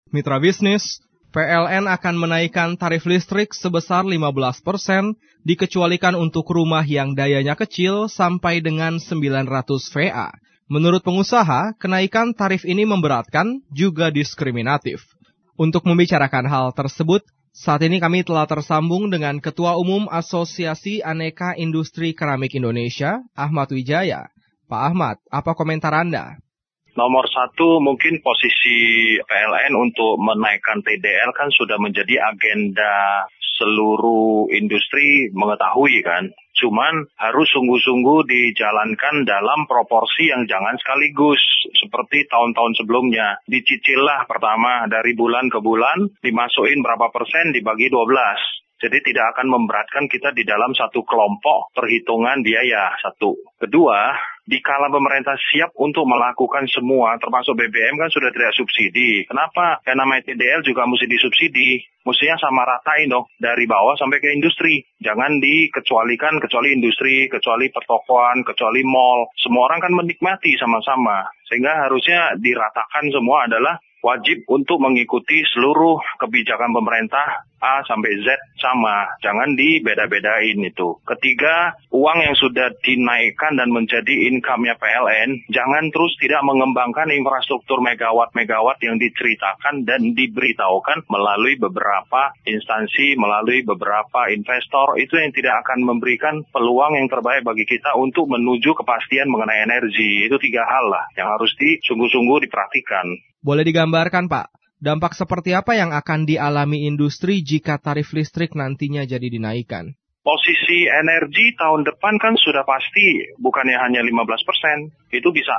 Mitra bisnis, PLN akan menaikkan tarif listrik sebesar 15%, dikecualikan untuk rumah yang dayanya kecil sampai dengan 900 VA. Menurut pengusaha, kenaikan tarif ini memberatkan juga diskriminatif. Untuk membicarakan hal tersebut, saat ini kami telah tersambung dengan Ketua Umum Asosiasi Aneka Industri Keramik Indonesia, Ahmad Wijaya. Pak Ahmad, apa komentar Anda? Nomor satu, mungkin posisi PLN untuk menaikkan TDL kan sudah menjadi agenda seluruh industri mengetahui kan. Cuman harus sungguh-sungguh dijalankan dalam proporsi yang jangan sekaligus seperti tahun-tahun sebelumnya. Dicicillah pertama dari bulan ke bulan, dimasukin berapa persen dibagi 12. Jadi tidak akan memberatkan kita di dalam satu kelompok perhitungan biaya, satu. Kedua, dikala pemerintah siap untuk melakukan semua, termasuk BBM kan sudah tidak subsidi. Kenapa? Yang namanya TDL juga mesti disubsidi. Mestinya sama ratain dong, dari bawah sampai ke industri. Jangan dikecualikan, kecuali industri, kecuali pertokoan, kecuali mall. Semua orang kan menikmati sama-sama. Sehingga harusnya diratakan semua adalah wajib untuk mengikuti seluruh kebijakan pemerintah A sampai Z sama. Jangan dibeda-bedain itu. Ketiga, uang yang sudah dinaikkan dan menjadi income-nya PLN, jangan terus tidak mengembangkan infrastruktur megawatt-megawatt yang diceritakan dan diberitahukan melalui beberapa instansi, melalui beberapa investor. Itu yang tidak akan memberikan peluang yang terbaik bagi kita untuk menuju kepastian mengenai energi. Itu 3 hal lah yang harus sungguh-sungguh diperhatikan. Boleh digambarkan, Pak, dampak seperti apa yang akan dialami industri jika tarif listrik nantinya jadi dinaikkan? Posisi energi tahun depan kan sudah pasti bukannya hanya 15%, itu bisa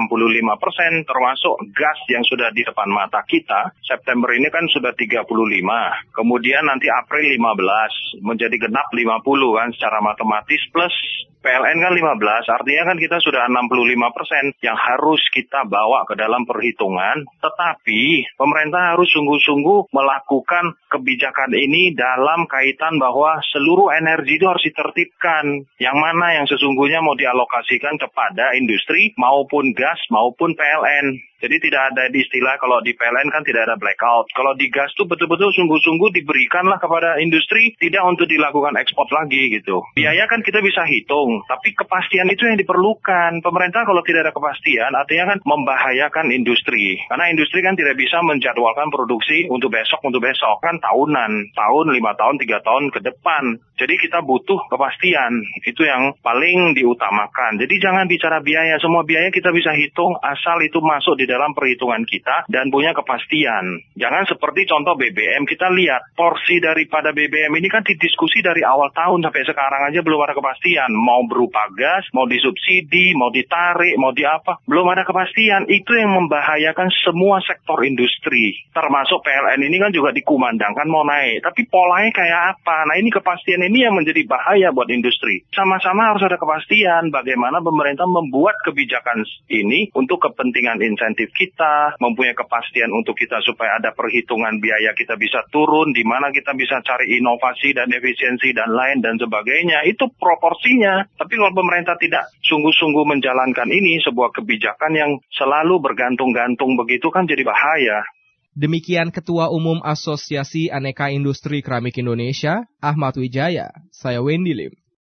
65%, termasuk gas yang sudah di depan mata kita. September ini kan sudah 35, kemudian nanti April 15, menjadi genap 50 kan secara matematis, plus PLN kan 15, artinya kan kita sudah 65% yang harus kita bawa ke dalam perhitungan. Tetapi pemerintah harus sungguh-sungguh melakukan kebijakan ini dalam kaitan bahwa seluruh energi itu harus ditertibkan. Yang mana yang sesungguhnya mau dialokasikan kepada industri maupun gas maupun PLN. Jadi tidak ada istilah kalau di PLN kan tidak ada blackout. Kalau di gas tuh betul-betul sungguh-sungguh diberikanlah kepada industri, tidak untuk dilakukan ekspor lagi gitu. Biaya kan kita bisa hitung, tapi kepastian itu yang diperlukan. Pemerintah kalau tidak ada kepastian, artinya kan membahayakan industri. Karena industri kan tidak bisa menjadwalkan produksi untuk besok, kan tahunan. Tahun, 5 tahun, 3 tahun ke depan. Jadi kita butuh kepastian. Itu yang paling diutamakan. Jadi jangan bicara biaya. Semua biaya kita bisa hitung asal itu masuk di dalam perhitungan kita dan punya kepastian. Jangan seperti contoh BBM, kita lihat porsi daripada BBM ini kan didiskusi dari awal tahun sampai sekarang aja belum ada kepastian. Mau berupa gas, mau disubsidi, mau ditarik, mau di apa, belum ada kepastian. Itu yang membahayakan semua sektor industri. Termasuk PLN ini kan juga dikumandangkan mau naik. Tapi polanya kayak apa? Nah ini kepastian ini yang menjadi bahaya buat industri. Sama-sama harus ada kepastian bagaimana pemerintah membuat kebijakan ini untuk kepentingan insentif kita, mempunyai kepastian untuk kita supaya ada perhitungan biaya kita bisa turun, di mana kita bisa cari inovasi dan efisiensi dan lain dan sebagainya. Itu proporsinya. Tapi kalau pemerintah tidak sungguh-sungguh menjalankan ini, sebuah kebijakan yang selalu bergantung-gantung begitu kan jadi bahaya. Demikian Ketua Umum Asosiasi Aneka Industri Keramik Indonesia, Ahmad Wijaya. Saya Wendy Lim.